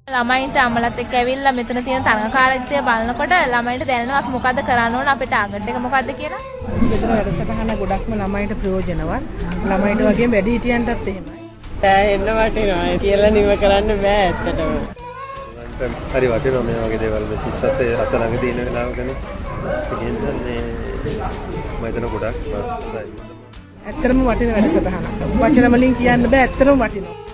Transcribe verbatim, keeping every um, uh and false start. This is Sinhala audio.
ළමයින්ට අම්මලත් එක්ක ඇවිල්ලා මෙතන තියෙන තරඟකාරීත්වය බලනකොට ළමයින්ට දැනෙනවා අපි මොකද්ද කරන්න ඕන අපේ ටාගට් එක මොකද්ද කියලා. මෙතන වැඩසටහන ගොඩක්ම ළමයින්ට ප්‍රයෝජනවත්. ළමයින්ට වගේම වැඩිහිටියන්ටත් එහෙමයි. තෑහෙන්න වටිනවා කියලා නිම කරන්න බෑ ඇත්තටම. හරි වටිනවා මේ වගේ දේවල් මේ ශිෂ්‍යත්වයේ අත ළඟ තියෙන වෙලාවකනේ. ඒකෙන් මේ මම හිතන ගොඩක් හොඳයි. ඇත්තටම වටින වැඩසටහනක්. වචන වලින් කියන්න බෑ ඇත්තටම වටිනවා.